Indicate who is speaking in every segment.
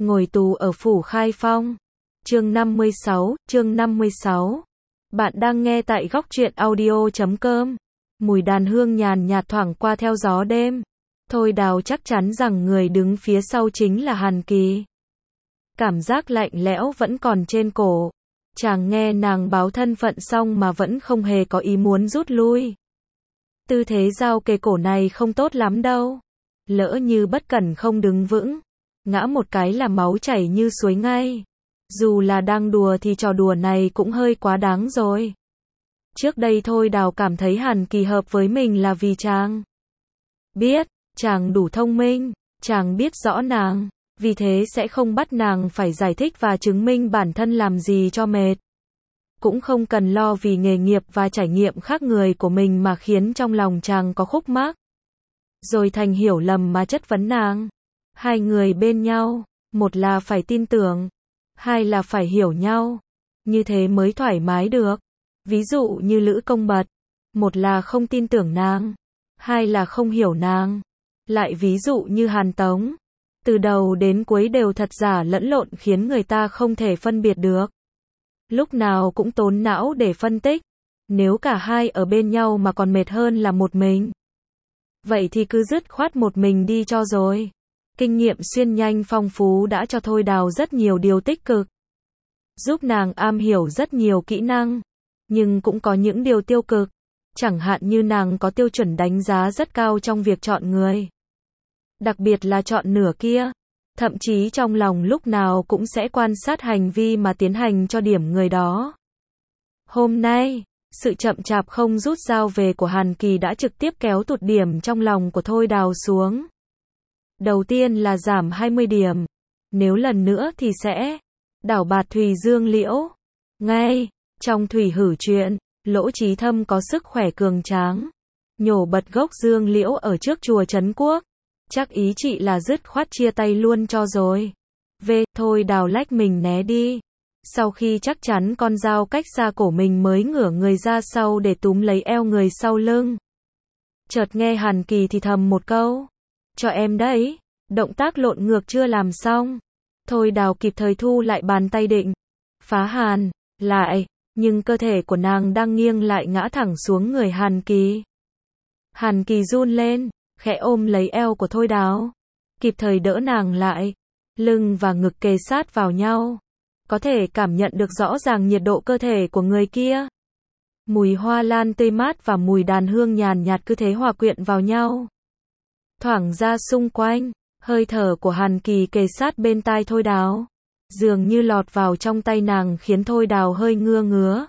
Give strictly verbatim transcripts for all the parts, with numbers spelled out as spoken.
Speaker 1: Ngồi tù ở phủ Khai Phong. Chương năm mươi sáu, chương năm mươi sáu. Bạn đang nghe tại góc truyện audio chấm com. Mùi đàn hương nhàn nhạt thoảng qua theo gió đêm. Thôi Đào chắc chắn rằng người đứng phía sau chính là Hàn Kỳ. Cảm giác lạnh lẽo vẫn còn trên cổ. Chàng nghe nàng báo thân phận xong mà vẫn không hề có ý muốn rút lui. Tư thế giao kề cổ này không tốt lắm đâu. Lỡ như bất cẩn không đứng vững, ngã một cái là máu chảy như suối ngay. Dù là đang đùa thì trò đùa này cũng hơi quá đáng rồi. Trước đây Thôi Đào cảm thấy Hàn Kỳ hợp với mình là vì chàng biết, chàng đủ thông minh, chàng biết rõ nàng, vì thế sẽ không bắt nàng phải giải thích và chứng minh bản thân làm gì cho mệt. Cũng không cần lo vì nghề nghiệp và trải nghiệm khác người của mình mà khiến trong lòng chàng có khúc mắc. Rồi thành hiểu lầm mà chất vấn nàng. Hai người bên nhau, một là phải tin tưởng, hai là phải hiểu nhau. Như thế mới thoải mái được. Ví dụ như Lữ Công Bật, một là không tin tưởng nàng, hai là không hiểu nàng. Lại ví dụ như Hàn Tống, từ đầu đến cuối đều thật giả lẫn lộn khiến người ta không thể phân biệt được. Lúc nào cũng tốn não để phân tích. Nếu cả hai ở bên nhau mà còn mệt hơn là một mình, vậy thì cứ dứt khoát một mình đi cho rồi. Kinh nghiệm xuyên nhanh phong phú đã cho Thôi Đào rất nhiều điều tích cực, giúp nàng am hiểu rất nhiều kỹ năng. Nhưng cũng có những điều tiêu cực, chẳng hạn như nàng có tiêu chuẩn đánh giá rất cao trong việc chọn người. Đặc biệt là chọn nửa kia. Thậm chí trong lòng lúc nào cũng sẽ quan sát hành vi mà tiến hành cho điểm người đó. Hôm nay, sự chậm chạp không rút dao về của Hàn Kỳ đã trực tiếp kéo tụt điểm trong lòng của Thôi Đào xuống. Đầu tiên là giảm hai mươi điểm. Nếu lần nữa thì sẽ đảo bạt Thùy Dương Liễu. Ngay trong Thủy Hử Truyện, Lỗ Chí Thâm có sức khỏe cường tráng, nhổ bật gốc Dương Liễu ở trước chùa Trấn Quốc. Chắc ý chị là dứt khoát chia tay luôn cho rồi. V. Thôi Đào lách mình né đi. Sau khi chắc chắn con dao cách xa cổ mình mới ngửa người ra sau để túm lấy eo người sau lưng. Chợt nghe Hàn Kỳ thì thầm một câu. Cho em đấy. Động tác lộn ngược chưa làm xong. Thôi Đào kịp thời thu lại bàn tay định phá Hàn lại, nhưng cơ thể của nàng đang nghiêng lại ngã thẳng xuống người Hàn Kỳ. Hàn Kỳ run lên, khẽ ôm lấy eo của Thôi Đào, kịp thời đỡ nàng lại. Lưng và ngực kề sát vào nhau, có thể cảm nhận được rõ ràng nhiệt độ cơ thể của người kia. Mùi hoa lan tươi mát và mùi đàn hương nhàn nhạt cứ thế hòa quyện vào nhau, thoảng ra xung quanh. Hơi thở của Hàn Kỳ kề sát bên tai Thôi Đào, dường như lọt vào trong tay nàng khiến Thôi Đào hơi ngưa ngứa.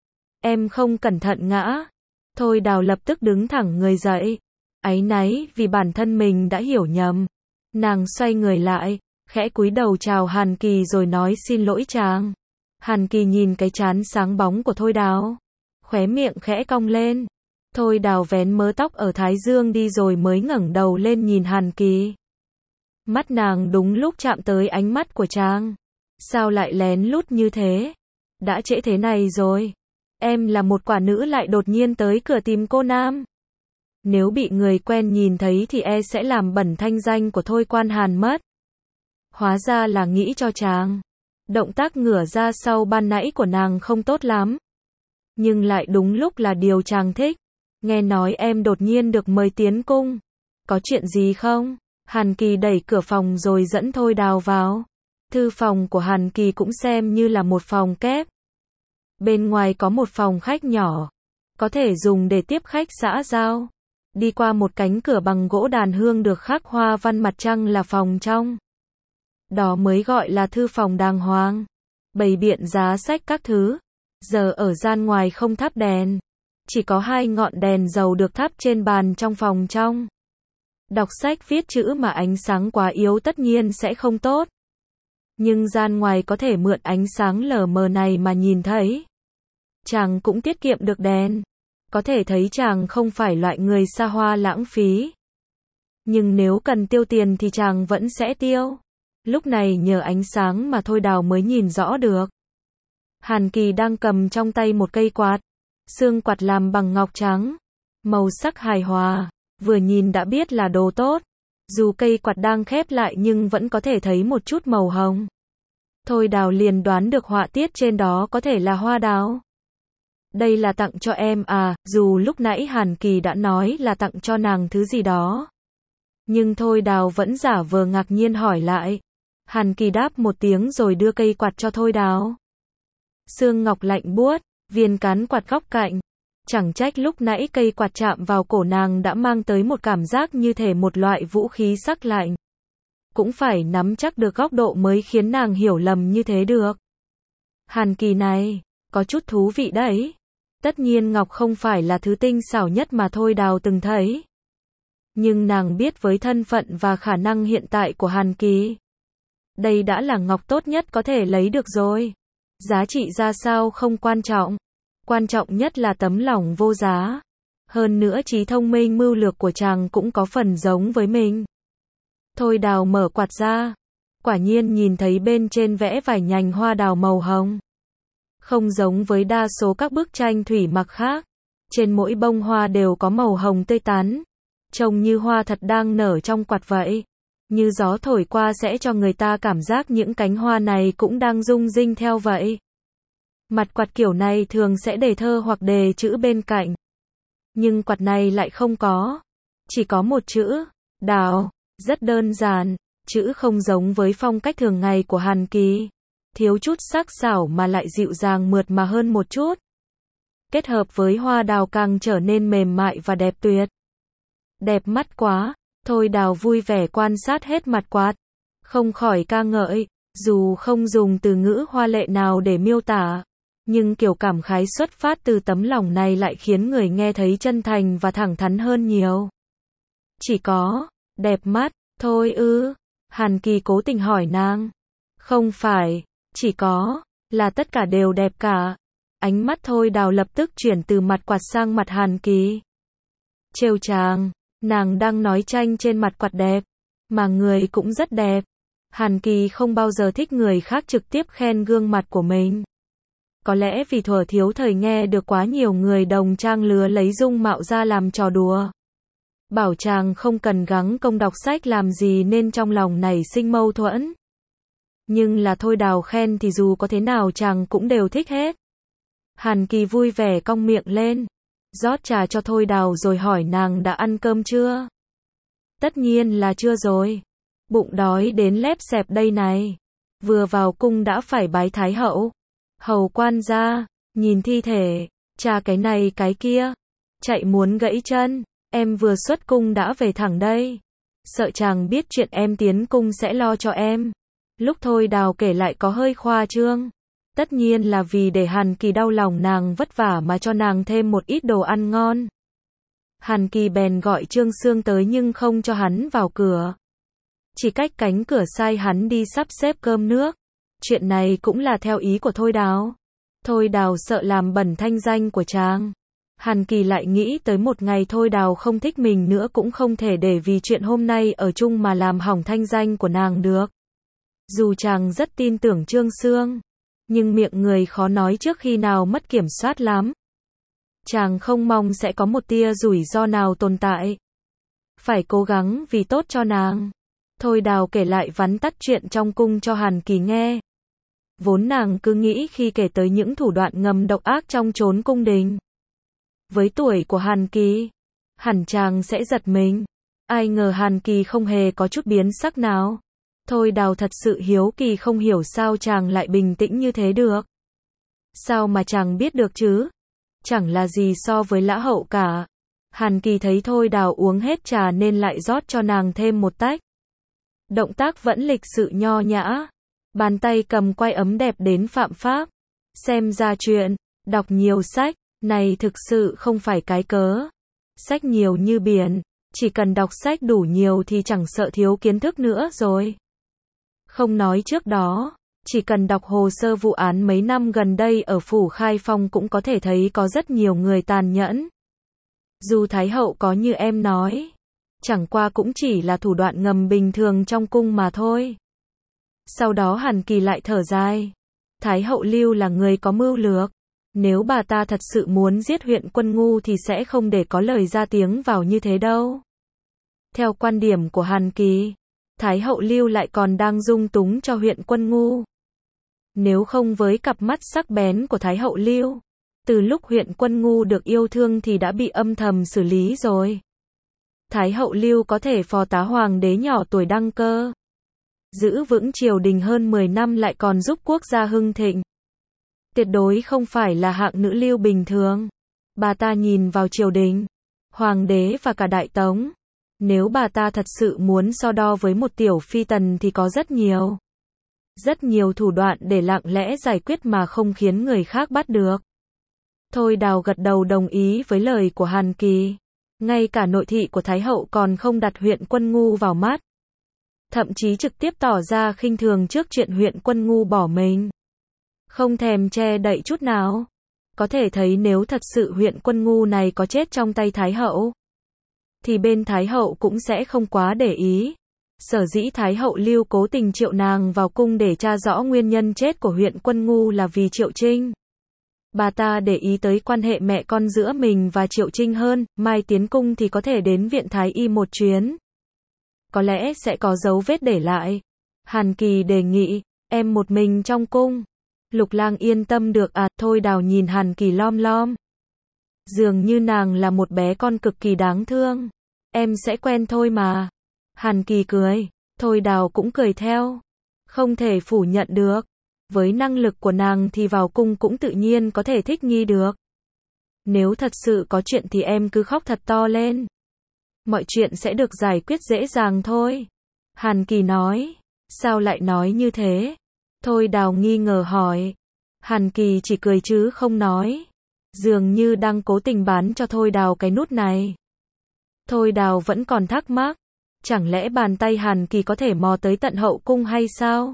Speaker 1: Em không cẩn thận ngã. Thôi Đào lập tức đứng thẳng người dậy, áy náy vì bản thân mình đã hiểu nhầm. Nàng xoay người lại, khẽ cúi đầu chào Hàn Kỳ rồi nói xin lỗi chàng. Hàn Kỳ nhìn cái trán sáng bóng của Thôi Đào, khóe miệng khẽ cong lên. Thôi Đào vén mớ tóc ở thái dương đi rồi mới ngẩng đầu lên nhìn Hàn Kỳ. Mắt nàng đúng lúc chạm tới ánh mắt của chàng. Sao lại lén lút như thế? Đã trễ thế này rồi. Em là một quả nữ lại đột nhiên tới cửa tìm cô nam. Nếu bị người quen nhìn thấy thì e sẽ làm bẩn thanh danh của Thôi Quan Hàn mất. Hóa ra là nghĩ cho chàng. Động tác ngửa ra sau ban nãy của nàng không tốt lắm, nhưng lại đúng lúc là điều chàng thích. Nghe nói em đột nhiên được mời tiến cung. Có chuyện gì không? Hàn Kỳ đẩy cửa phòng rồi dẫn Thôi Đào vào. Thư phòng của Hàn Kỳ cũng xem như là một phòng kép. Bên ngoài có một phòng khách nhỏ, có thể dùng để tiếp khách xã giao. Đi qua một cánh cửa bằng gỗ đàn hương được khắc hoa văn mặt trăng là phòng trong. Đó mới gọi là thư phòng đàng hoàng. Bày biện giá sách các thứ. Giờ ở gian ngoài không thắp đèn, chỉ có hai ngọn đèn dầu được thắp trên bàn trong phòng trong. Đọc sách viết chữ mà ánh sáng quá yếu tất nhiên sẽ không tốt. Nhưng gian ngoài có thể mượn ánh sáng lờ mờ này mà nhìn thấy. Chàng cũng tiết kiệm được đèn. Có thể thấy chàng không phải loại người xa hoa lãng phí. Nhưng nếu cần tiêu tiền thì chàng vẫn sẽ tiêu. Lúc này nhờ ánh sáng mà Thôi Đào mới nhìn rõ được. Hàn Kỳ đang cầm trong tay một cây quạt. Xương quạt làm bằng ngọc trắng, màu sắc hài hòa, vừa nhìn đã biết là đồ tốt. Dù cây quạt đang khép lại nhưng vẫn có thể thấy một chút màu hồng. Thôi Đào liền đoán được họa tiết trên đó có thể là hoa đào. Đây là tặng cho em à, dù lúc nãy Hàn Kỳ đã nói là tặng cho nàng thứ gì đó. Nhưng Thôi Đào vẫn giả vờ ngạc nhiên hỏi lại. Hàn Kỳ đáp một tiếng rồi đưa cây quạt cho Thôi Đào. Xương ngọc lạnh buốt, viên cán quạt góc cạnh. Chẳng trách lúc nãy cây quạt chạm vào cổ nàng đã mang tới một cảm giác như thể một loại vũ khí sắc lạnh. Cũng phải nắm chắc được góc độ mới khiến nàng hiểu lầm như thế được. Hàn Kỳ này, có chút thú vị đấy. Tất nhiên ngọc không phải là thứ tinh xảo nhất mà Thôi Đào từng thấy. Nhưng nàng biết với thân phận và khả năng hiện tại của Hàn Kỳ, đây đã là ngọc tốt nhất có thể lấy được rồi. Giá trị ra sao không quan trọng. Quan trọng nhất là tấm lòng vô giá. Hơn nữa trí thông minh mưu lược của chàng cũng có phần giống với mình. Thôi Đào mở quạt ra. Quả nhiên nhìn thấy bên trên vẽ vài nhành hoa đào màu hồng. Không giống với đa số các bức tranh thủy mặc khác. Trên mỗi bông hoa đều có màu hồng tươi tắn. Trông như hoa thật đang nở trong quạt vậy. Như gió thổi qua sẽ cho người ta cảm giác những cánh hoa này cũng đang rung rinh theo vậy. Mặt quạt kiểu này thường sẽ đề thơ hoặc đề chữ bên cạnh. Nhưng quạt này lại không có. Chỉ có một chữ, đào, rất đơn giản, chữ không giống với phong cách thường ngày của Hàn Kỳ. Thiếu chút sắc sảo mà lại dịu dàng mượt mà hơn một chút. Kết hợp với hoa đào càng trở nên mềm mại và đẹp tuyệt. Đẹp mắt quá, Thôi Đào vui vẻ quan sát hết mặt quạt. Không khỏi ca ngợi, dù không dùng từ ngữ hoa lệ nào để miêu tả. Nhưng kiểu cảm khái xuất phát từ tấm lòng này lại khiến người nghe thấy chân thành và thẳng thắn hơn nhiều. Chỉ có, đẹp mắt, thôi ư? Hàn Kỳ cố tình hỏi nàng. Không phải, chỉ có, là tất cả đều đẹp cả. Ánh mắt Thôi Đào lập tức chuyển từ mặt quạt sang mặt Hàn Kỳ. Trêu chàng, nàng đang nói tranh trên mặt quạt đẹp, mà người cũng rất đẹp. Hàn Kỳ không bao giờ thích người khác trực tiếp khen gương mặt của mình. Có lẽ vì thuở thiếu thời nghe được quá nhiều người đồng trang lứa lấy dung mạo ra làm trò đùa. Bảo chàng không cần gắng công đọc sách làm gì nên trong lòng nảy sinh mâu thuẫn. Nhưng là Thôi Đào khen thì dù có thế nào chàng cũng đều thích hết. Hàn Kỳ vui vẻ cong miệng lên, rót trà cho Thôi Đào rồi hỏi nàng đã ăn cơm chưa? Tất nhiên là chưa rồi. Bụng đói đến lép xẹp đây này. Vừa vào cung đã phải bái Thái hậu. Hầu quan gia, nhìn thi thể, cha cái này cái kia. Chạy muốn gãy chân, em vừa xuất cung đã về thẳng đây. Sợ chàng biết chuyện em tiến cung sẽ lo cho em. Lúc Thôi Đào kể lại có hơi khoa trương. Tất nhiên là vì để Hàn Kỳ đau lòng nàng vất vả mà cho nàng thêm một ít đồ ăn ngon. Hàn Kỳ bèn gọi Trương Sương tới nhưng không cho hắn vào cửa. Chỉ cách cánh cửa sai hắn đi sắp xếp cơm nước. Chuyện này cũng là theo ý của Thôi Đào. Thôi Đào sợ làm bẩn thanh danh của chàng. Hàn Kỳ lại nghĩ tới một ngày Thôi Đào không thích mình nữa cũng không thể để vì chuyện hôm nay ở chung mà làm hỏng thanh danh của nàng được. Dù chàng rất tin tưởng Trương Sương, nhưng miệng người khó nói trước khi nào mất kiểm soát lắm. Chàng không mong sẽ có một tia rủi ro nào tồn tại. Phải cố gắng vì tốt cho nàng. Thôi Đào kể lại vắn tắt chuyện trong cung cho Hàn Kỳ nghe. Vốn nàng cứ nghĩ khi kể tới những thủ đoạn ngầm độc ác trong chốn cung đình. Với tuổi của Hàn Kỳ, hẳn chàng sẽ giật mình. Ai ngờ Hàn Kỳ không hề có chút biến sắc nào. Thôi Đào thật sự hiếu kỳ không hiểu sao chàng lại bình tĩnh như thế được. Sao mà chàng biết được chứ? Chẳng là gì so với Lã Hậu cả. Hàn Kỳ thấy Thôi Đào uống hết trà nên lại rót cho nàng thêm một tách. Động tác vẫn lịch sự nho nhã. Bàn tay cầm quay ấm đẹp đến phạm pháp. Xem ra chuyện, đọc nhiều sách, này thực sự không phải cái cớ. Sách nhiều như biển, chỉ cần đọc sách đủ nhiều thì chẳng sợ thiếu kiến thức nữa rồi. Không nói trước đó, chỉ cần đọc hồ sơ vụ án mấy năm gần đây ở phủ Khai Phong cũng có thể thấy có rất nhiều người tàn nhẫn. Dù Thái hậu có như em nói, chẳng qua cũng chỉ là thủ đoạn ngầm bình thường trong cung mà thôi. Sau đó Hàn Kỳ lại thở dài. Thái hậu Lưu là người có mưu lược. Nếu bà ta thật sự muốn giết huyện Quân Ngu thì sẽ không để có lời ra tiếng vào như thế đâu. Theo quan điểm của Hàn Kỳ, Thái hậu Lưu lại còn đang dung túng cho huyện Quân Ngu. Nếu không với cặp mắt sắc bén của Thái hậu Lưu, từ lúc huyện Quân Ngu được yêu thương thì đã bị âm thầm xử lý rồi. Thái hậu Lưu có thể phò tá hoàng đế nhỏ tuổi đăng cơ, giữ vững triều đình hơn mười năm lại còn giúp quốc gia hưng thịnh. Tuyệt đối không phải là hạng nữ lưu bình thường. Bà ta nhìn vào triều đình, hoàng đế và cả đại tống. Nếu bà ta thật sự muốn so đo với một tiểu phi tần thì có rất nhiều. Rất nhiều thủ đoạn để lặng lẽ giải quyết mà không khiến người khác bắt được. Thôi Đào gật đầu đồng ý với lời của Hàn Kỳ. Ngay cả nội thị của Thái hậu còn không đặt huyện Quân Ngu vào mắt. Thậm chí trực tiếp tỏ ra khinh thường trước chuyện huyện Quân Ngu bỏ mình. Không thèm che đậy chút nào. Có thể thấy nếu thật sự huyện Quân Ngu này có chết trong tay Thái hậu, thì bên Thái hậu cũng sẽ không quá để ý. Sở dĩ Thái hậu Lưu cố tình triệu nàng vào cung để tra rõ nguyên nhân chết của huyện Quân Ngu là vì Triệu Trinh. Bà ta để ý tới quan hệ mẹ con giữa mình và Triệu Trinh hơn, mai tiến cung thì có thể đến viện Thái y một chuyến. Có lẽ sẽ có dấu vết để lại. Hàn Kỳ đề nghị, em một mình trong cung. Lục Lang yên tâm được à, Thôi Đào nhìn Hàn Kỳ lom lom. Dường như nàng là một bé con cực kỳ đáng thương. Em sẽ quen thôi mà. Hàn Kỳ cười, Thôi Đào cũng cười theo. Không thể phủ nhận được. Với năng lực của nàng thì vào cung cũng tự nhiên có thể thích nghi được. Nếu thật sự có chuyện thì em cứ khóc thật to lên. Mọi chuyện sẽ được giải quyết dễ dàng thôi. Hàn Kỳ nói. Sao lại nói như thế? Thôi Đào nghi ngờ hỏi. Hàn Kỳ chỉ cười chứ không nói. Dường như đang cố tình bán cho Thôi Đào cái nút này. Thôi Đào vẫn còn thắc mắc. Chẳng lẽ bàn tay Hàn Kỳ có thể mò tới tận hậu cung hay sao?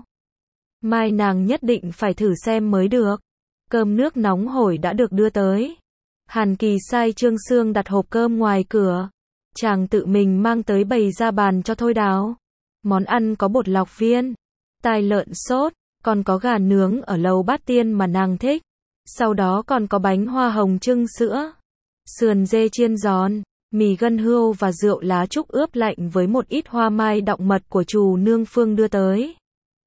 Speaker 1: Mai nàng nhất định phải thử xem mới được. Cơm nước nóng hổi đã được đưa tới. Hàn Kỳ sai Trương Xương đặt hộp cơm ngoài cửa. Chàng tự mình mang tới bày ra bàn cho Thôi Đào. Món ăn có bột lọc viên, tai lợn sốt, còn có gà nướng ở lầu Bát Tiên mà nàng thích. Sau đó còn có bánh hoa hồng trưng sữa, sườn dê chiên giòn, mì gân hươu và rượu lá trúc ướp lạnh với một ít hoa mai đọng mật của Trù Nương Phương đưa tới.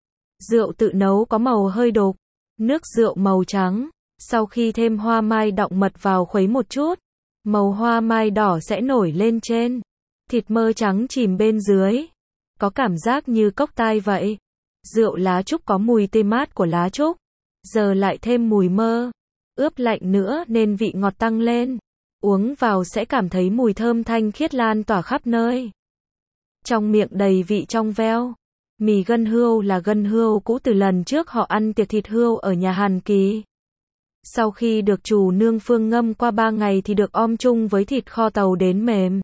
Speaker 1: Rượu tự nấu có màu hơi đục, nước rượu màu trắng. Sau khi thêm hoa mai đọng mật vào khuấy một chút, màu hoa mai đỏ sẽ nổi lên trên. Thịt mơ trắng chìm bên dưới. Có cảm giác như cốc tai vậy. Rượu lá trúc có mùi tê mát của lá trúc. Giờ lại thêm mùi mơ. Ướp lạnh nữa nên vị ngọt tăng lên. Uống vào sẽ cảm thấy mùi thơm thanh khiết lan tỏa khắp nơi. Trong miệng đầy vị trong veo. Mì gân hươu là gân hươu cũ từ lần trước họ ăn tiệc thịt hươu ở nhà Hàn Kỳ. Sau khi được Trù Nương Phương ngâm qua ba ngày thì được om chung với thịt kho tàu đến mềm.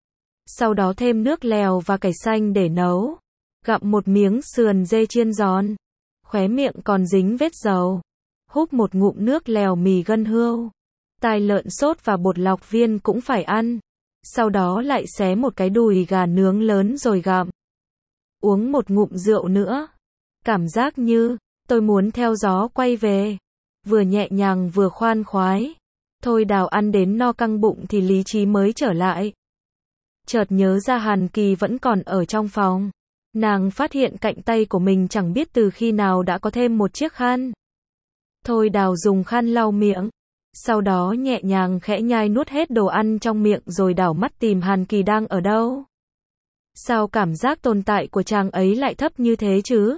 Speaker 1: Sau đó thêm nước lèo và cải xanh để nấu. Gặm một miếng sườn dê chiên giòn. Khóe miệng còn dính vết dầu. Húp một ngụm nước lèo mì gân hươu. Tai lợn sốt và bột lọc viên cũng phải ăn. Sau đó lại xé một cái đùi gà nướng lớn rồi gặm. Uống một ngụm rượu nữa. Cảm giác như, tôi muốn theo gió quay về. Vừa nhẹ nhàng vừa khoan khoái. Thôi Đào ăn đến no căng bụng thì lý trí mới trở lại. Chợt nhớ ra Hàn Kỳ vẫn còn ở trong phòng. Nàng phát hiện cạnh tay của mình chẳng biết từ khi nào đã có thêm một chiếc khăn. Thôi Đào dùng khăn lau miệng. Sau đó nhẹ nhàng khẽ nhai nuốt hết đồ ăn trong miệng rồi đảo mắt tìm Hàn Kỳ đang ở đâu. Sao cảm giác tồn tại của chàng ấy lại thấp như thế chứ?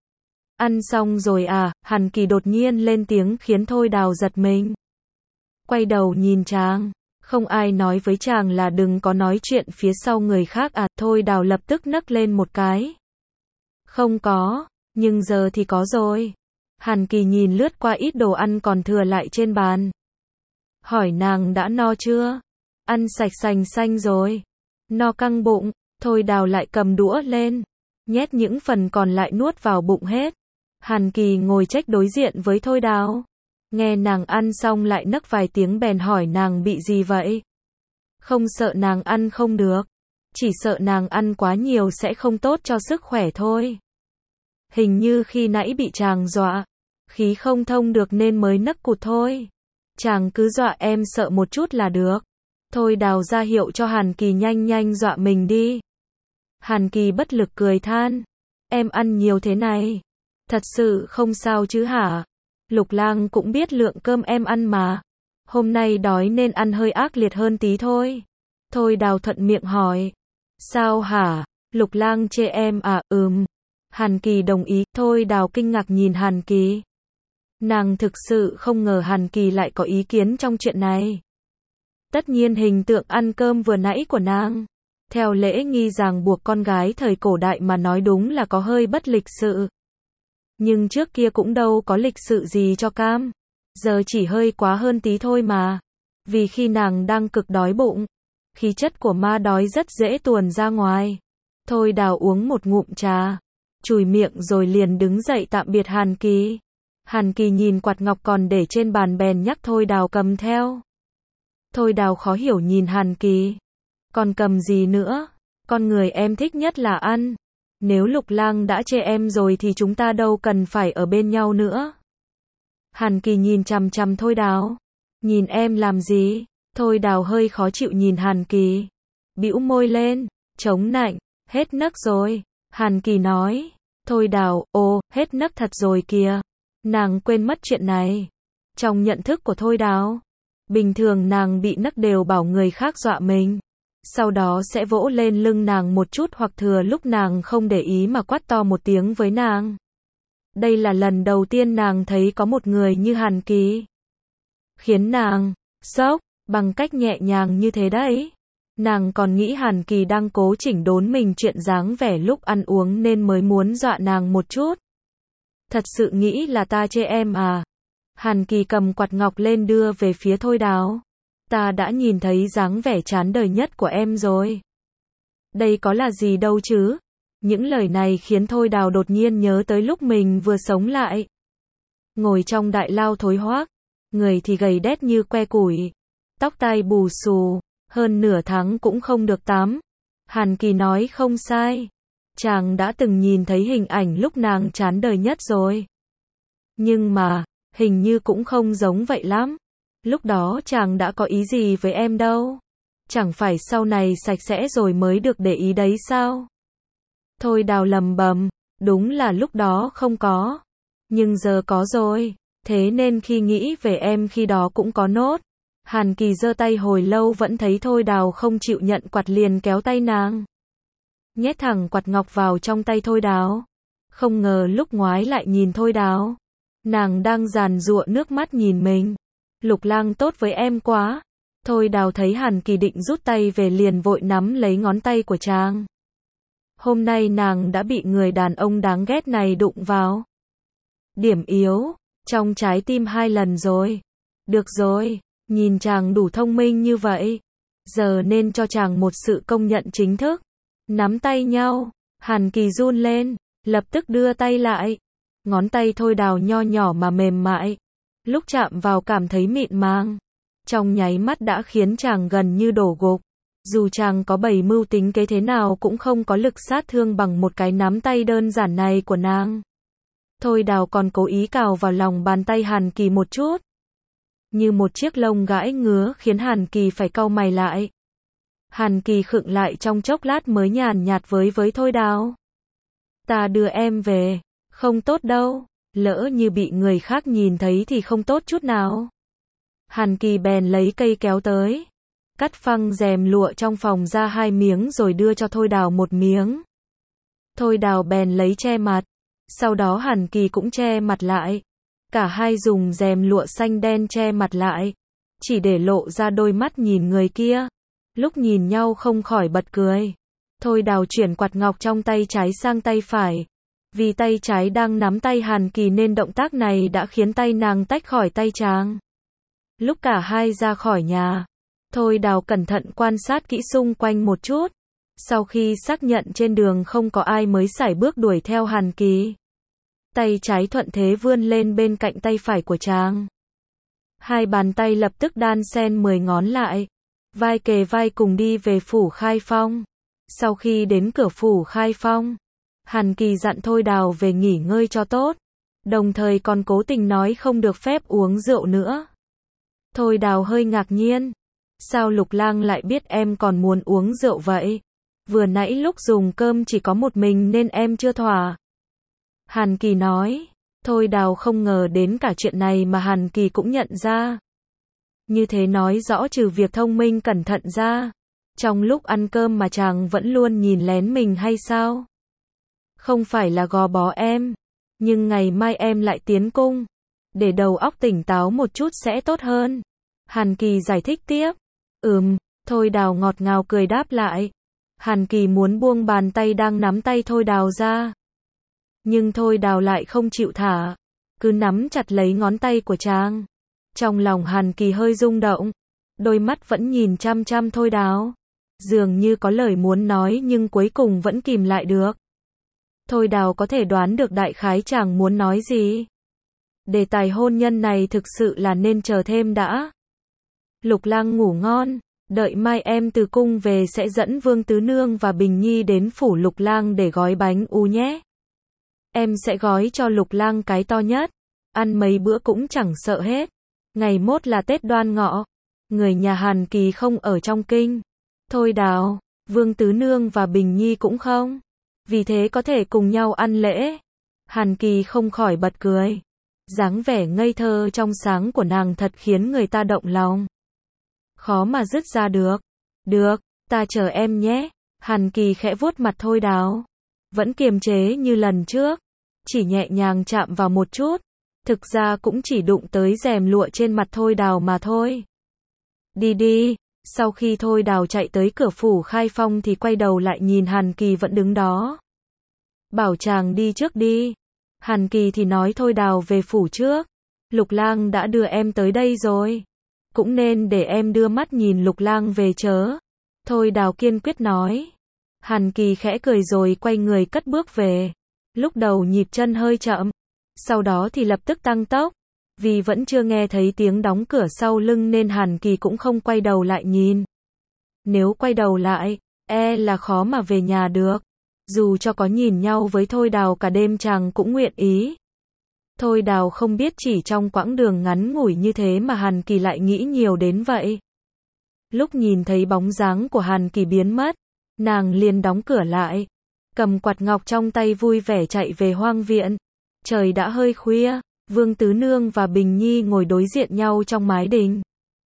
Speaker 1: Ăn xong rồi à? Hàn Kỳ đột nhiên lên tiếng khiến Thôi Đào giật mình. Quay đầu nhìn chàng. Không ai nói với chàng là đừng có nói chuyện phía sau người khác à? Thôi Đào lập tức nấc lên một cái. Không có, nhưng giờ thì có rồi. Hàn Kỳ nhìn lướt qua ít đồ ăn còn thừa lại trên bàn. Hỏi nàng đã no chưa? Ăn sạch sành xanh rồi. No căng bụng. Thôi Đào lại cầm đũa lên. Nhét những phần còn lại nuốt vào bụng hết. Hàn Kỳ ngồi trách đối diện với Thôi Đào. Nghe nàng ăn xong lại nấc vài tiếng bèn hỏi nàng bị gì vậy? Không sợ nàng ăn không được. Chỉ sợ nàng ăn quá nhiều sẽ không tốt cho sức khỏe thôi. Hình như khi nãy bị chàng dọa. Khí không thông được nên mới nấc cụt thôi. Chàng cứ dọa em sợ một chút là được. Thôi Đào ra hiệu cho Hàn Kỳ nhanh nhanh dọa mình đi. Hàn Kỳ bất lực cười than. Em ăn nhiều thế này. Thật sự không sao chứ hả? Lục Lang cũng biết lượng cơm em ăn mà. Hôm nay đói nên ăn hơi ác liệt hơn tí thôi. Thôi Đào thuận miệng hỏi. Sao hả? Lục Lang chê em à? Ừm. Hàn Kỳ đồng ý. Thôi Đào kinh ngạc nhìn Hàn Kỳ. Nàng thực sự không ngờ Hàn Kỳ lại có ý kiến trong chuyện này. Tất nhiên hình tượng ăn cơm vừa nãy của nàng, theo lễ nghi ràng buộc con gái thời cổ đại mà nói đúng là có hơi bất lịch sự. Nhưng trước kia cũng đâu có lịch sự gì cho cam. Giờ chỉ hơi quá hơn tí thôi mà. Vì khi nàng đang cực đói bụng, khí chất của ma đói rất dễ tuồn ra ngoài. Thôi Đào uống một ngụm trà, chùi miệng rồi liền đứng dậy tạm biệt Hàn Kỳ. Hàn Kỳ nhìn quạt ngọc còn để trên bàn bèn nhắc Thôi Đào cầm theo. Thôi Đào khó hiểu nhìn Hàn Kỳ. Còn cầm gì nữa? Con người em thích nhất là ăn. Nếu Lục Lang đã chê em rồi thì chúng ta đâu cần phải ở bên nhau nữa. Hàn Kỳ nhìn chằm chằm Thôi Đào. Nhìn em làm gì? Thôi Đào hơi khó chịu nhìn Hàn Kỳ. Bĩu môi lên, chống nạnh, hết nấc rồi. Hàn Kỳ nói. Thôi Đào, ồ, hết nấc thật rồi kìa. Nàng quên mất chuyện này. Trong nhận thức của Thôi Đào, bình thường nàng bị nấc đều bảo người khác dọa mình. Sau đó sẽ vỗ lên lưng nàng một chút hoặc thừa lúc nàng không để ý mà quát to một tiếng với nàng. Đây là lần đầu tiên nàng thấy có một người như Hàn Kỳ. Khiến nàng sốc bằng cách nhẹ nhàng như thế đấy. Nàng còn nghĩ Hàn Kỳ đang cố chỉnh đốn mình chuyện dáng vẻ lúc ăn uống nên mới muốn dọa nàng một chút. Thật sự nghĩ là ta chê em à? Hàn Kỳ cầm quạt ngọc lên đưa về phía Thôi Đào. Ta đã nhìn thấy dáng vẻ chán đời nhất của em rồi. Đây có là gì đâu chứ? Những lời này khiến Thôi Đào đột nhiên nhớ tới lúc mình vừa sống lại. Ngồi trong đại lao thối hoác, người thì gầy đét như que củi, tóc tai bù xù, hơn nửa tháng cũng không được tắm. Hàn Kỳ nói không sai. Chàng đã từng nhìn thấy hình ảnh lúc nàng chán đời nhất rồi. Nhưng mà, hình như cũng không giống vậy lắm. Lúc đó chàng đã có ý gì với em đâu. Chẳng phải sau này sạch sẽ rồi mới được để ý đấy sao? Thôi Đào lầm bầm, đúng là lúc đó không có. Nhưng giờ có rồi. Thế nên khi nghĩ về em khi đó cũng có nốt. Hàn Kỳ giơ tay hồi lâu vẫn thấy Thôi Đào không chịu nhận quạt liền kéo tay nàng. Nhét thẳng quạt ngọc vào trong tay Thôi Đào. Không ngờ lúc ngoái lại nhìn Thôi Đào. Nàng đang giàn giụa nước mắt nhìn mình. Lục Lang tốt với em quá. Thôi Đào thấy Hàn Kỳ định rút tay về liền vội nắm lấy ngón tay của chàng. Hôm nay nàng đã bị người đàn ông đáng ghét này đụng vào điểm yếu trong trái tim hai lần rồi. Được rồi, nhìn chàng đủ thông minh như vậy, giờ nên cho chàng một sự công nhận chính thức. Nắm tay nhau, Hàn Kỳ run lên, lập tức đưa tay lại. Ngón tay Thôi Đào nho nhỏ mà mềm mại, lúc chạm vào cảm thấy mịn màng. Trong nháy mắt đã khiến chàng gần như đổ gục. Dù chàng có bày mưu tính kế thế nào cũng không có lực sát thương bằng một cái nắm tay đơn giản này của nàng. Thôi Đào còn cố ý cào vào lòng bàn tay Hàn Kỳ một chút. Như một chiếc lông gãi ngứa khiến Hàn Kỳ phải cau mày lại. Hàn Kỳ khựng lại trong chốc lát mới nhàn nhạt với với Thôi Đào. Ta đưa em về, không tốt đâu, lỡ như bị người khác nhìn thấy thì không tốt chút nào. Hàn Kỳ bèn lấy cây kéo tới, cắt phăng rèm lụa trong phòng ra hai miếng rồi đưa cho Thôi Đào một miếng. Thôi Đào bèn lấy che mặt, sau đó Hàn Kỳ cũng che mặt lại. Cả hai dùng rèm lụa xanh đen che mặt lại, chỉ để lộ ra đôi mắt nhìn người kia. Lúc nhìn nhau không khỏi bật cười. Thôi Đào chuyển quạt ngọc trong tay trái sang tay phải. Vì tay trái đang nắm tay Hàn Kỳ nên động tác này đã khiến tay nàng tách khỏi tay chàng. Lúc cả hai ra khỏi nhà, Thôi Đào cẩn thận quan sát kỹ xung quanh một chút. Sau khi xác nhận trên đường không có ai mới sải bước đuổi theo Hàn Kỳ. Tay trái thuận thế vươn lên bên cạnh tay phải của chàng. Hai bàn tay lập tức đan xen mười ngón lại, vai kề vai cùng đi về phủ Khai Phong. Sau khi đến cửa phủ Khai Phong, Hàn Kỳ dặn Thôi Đào về nghỉ ngơi cho tốt, đồng thời còn cố tình nói không được phép uống rượu nữa. Thôi Đào hơi ngạc nhiên. Sao Lục Lang lại biết em còn muốn uống rượu vậy? Vừa nãy lúc dùng cơm chỉ có một mình nên em chưa thỏa. Hàn Kỳ nói. Thôi Đào không ngờ đến cả chuyện này mà Hàn Kỳ cũng nhận ra. Như thế nói rõ trừ việc thông minh cẩn thận ra, trong lúc ăn cơm mà chàng vẫn luôn nhìn lén mình hay sao? Không phải là gò bó em, nhưng ngày mai em lại tiến cung, để đầu óc tỉnh táo một chút sẽ tốt hơn. Hàn Kỳ giải thích tiếp. Ừm, Thôi Đào ngọt ngào cười đáp lại. Hàn Kỳ muốn buông bàn tay đang nắm tay Thôi Đào ra. Nhưng Thôi Đào lại không chịu thả, cứ nắm chặt lấy ngón tay của chàng. Trong lòng Hàn Kỳ hơi rung động, đôi mắt vẫn nhìn chăm chăm Thôi Đào. Dường như có lời muốn nói nhưng cuối cùng vẫn kìm lại được. Thôi Đào có thể đoán được đại khái chàng muốn nói gì. Đề tài hôn nhân này thực sự là nên chờ thêm đã. Lục Lang ngủ ngon, đợi mai em từ cung về sẽ dẫn Vương Tứ Nương và Bình Nhi đến phủ Lục Lang để gói bánh u nhé. Em sẽ gói cho Lục Lang cái to nhất, ăn mấy bữa cũng chẳng sợ hết. Ngày mốt là Tết Đoan Ngọ, người nhà Hàn Kỳ không ở trong kinh. Thôi Đào, Vương Tứ Nương và Bình Nhi cũng không, vì thế có thể cùng nhau ăn lễ. Hàn Kỳ không khỏi bật cười. Dáng vẻ ngây thơ trong sáng của nàng thật khiến người ta động lòng. Khó mà dứt ra được. Được, ta chờ em nhé. Hàn Kỳ khẽ vuốt mặt Thôi Đào. Vẫn kiềm chế như lần trước, chỉ nhẹ nhàng chạm vào một chút. Thực ra cũng chỉ đụng tới rèm lụa trên mặt Thôi Đào mà thôi. Đi đi. Sau khi Thôi Đào chạy tới cửa phủ Khai Phong thì quay đầu lại nhìn Hàn Kỳ vẫn đứng đó. Bảo chàng đi trước đi. Hàn Kỳ thì nói Thôi Đào về phủ trước. Lục Lang đã đưa em tới đây rồi, cũng nên để em đưa mắt nhìn Lục Lang về chớ. Thôi Đào kiên quyết nói. Hàn Kỳ khẽ cười rồi quay người cất bước về. Lúc đầu nhịp chân hơi chậm, sau đó thì lập tức tăng tốc. Vì vẫn chưa nghe thấy tiếng đóng cửa sau lưng nên Hàn Kỳ cũng không quay đầu lại nhìn. Nếu quay đầu lại, e là khó mà về nhà được. Dù cho có nhìn nhau với Thôi Đào cả đêm chàng cũng nguyện ý. Thôi Đào không biết chỉ trong quãng đường ngắn ngủi như thế mà Hàn Kỳ lại nghĩ nhiều đến vậy. Lúc nhìn thấy bóng dáng của Hàn Kỳ biến mất, nàng liền đóng cửa lại, cầm quạt ngọc trong tay vui vẻ chạy về hoang viện. Trời đã hơi khuya, Vương Tứ Nương và Bình Nhi ngồi đối diện nhau trong mái đình.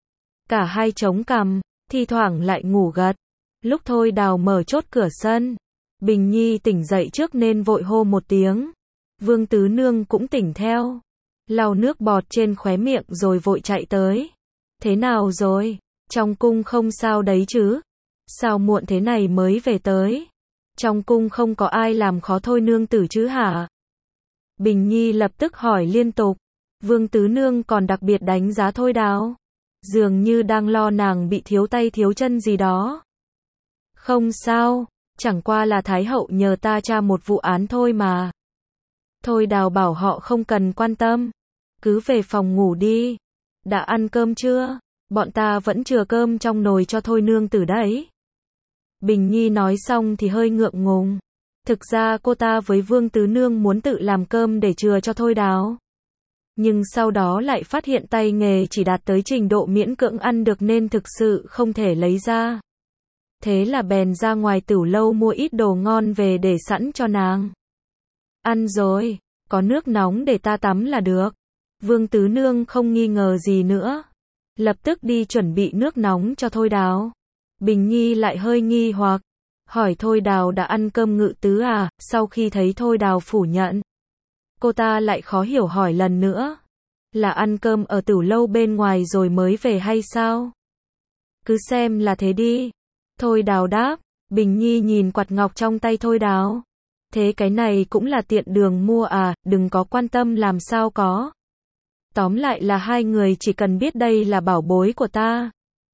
Speaker 1: Cả hai chống cằm, thi thoảng lại ngủ gật. Lúc Thôi Đào mở chốt cửa sân, Bình Nhi tỉnh dậy trước nên vội hô một tiếng. Vương Tứ Nương cũng tỉnh theo, lau nước bọt trên khóe miệng rồi vội chạy tới. Thế nào rồi? Trong cung không sao đấy chứ? Sao muộn thế này mới về tới? Trong cung không có ai làm khó Thôi nương tử chứ hả? Bình Nhi lập tức hỏi liên tục. Vương Tứ Nương còn đặc biệt đánh giá Thôi Đào, dường như đang lo nàng bị thiếu tay thiếu chân gì đó. Không sao, chẳng qua là Thái hậu nhờ ta tra một vụ án thôi mà. Thôi Đào bảo họ không cần quan tâm, cứ về phòng ngủ đi. Đã ăn cơm chưa? Bọn ta vẫn chừa cơm trong nồi cho Thôi nương tử đấy. Bình Nhi nói xong thì hơi ngượng ngùng. Thực ra cô ta với Vương Tứ Nương muốn tự làm cơm để chừa cho Thôi Đào. Nhưng sau đó lại phát hiện tay nghề chỉ đạt tới trình độ miễn cưỡng ăn được nên thực sự không thể lấy ra. Thế là bèn ra ngoài tửu lâu mua ít đồ ngon về để sẵn cho nàng. Ăn rồi, có nước nóng để ta tắm là được. Vương Tứ Nương không nghi ngờ gì nữa, lập tức đi chuẩn bị nước nóng cho Thôi Đào. Bình Nhi lại hơi nghi hoặc, hỏi Thôi Đào đã ăn cơm ngự tứ à? Sau khi thấy Thôi Đào phủ nhận, cô ta lại khó hiểu hỏi lần nữa, là ăn cơm ở tửu lâu bên ngoài rồi mới về hay sao? Cứ xem là thế đi. Thôi Đào đáp. Bình Nhi nhìn quạt ngọc trong tay Thôi Đào. Thế cái này cũng là tiện đường mua à? Đừng có quan tâm làm sao có. Tóm lại là hai người chỉ cần biết đây là bảo bối của ta.